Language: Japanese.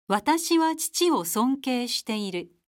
私は父を尊敬している。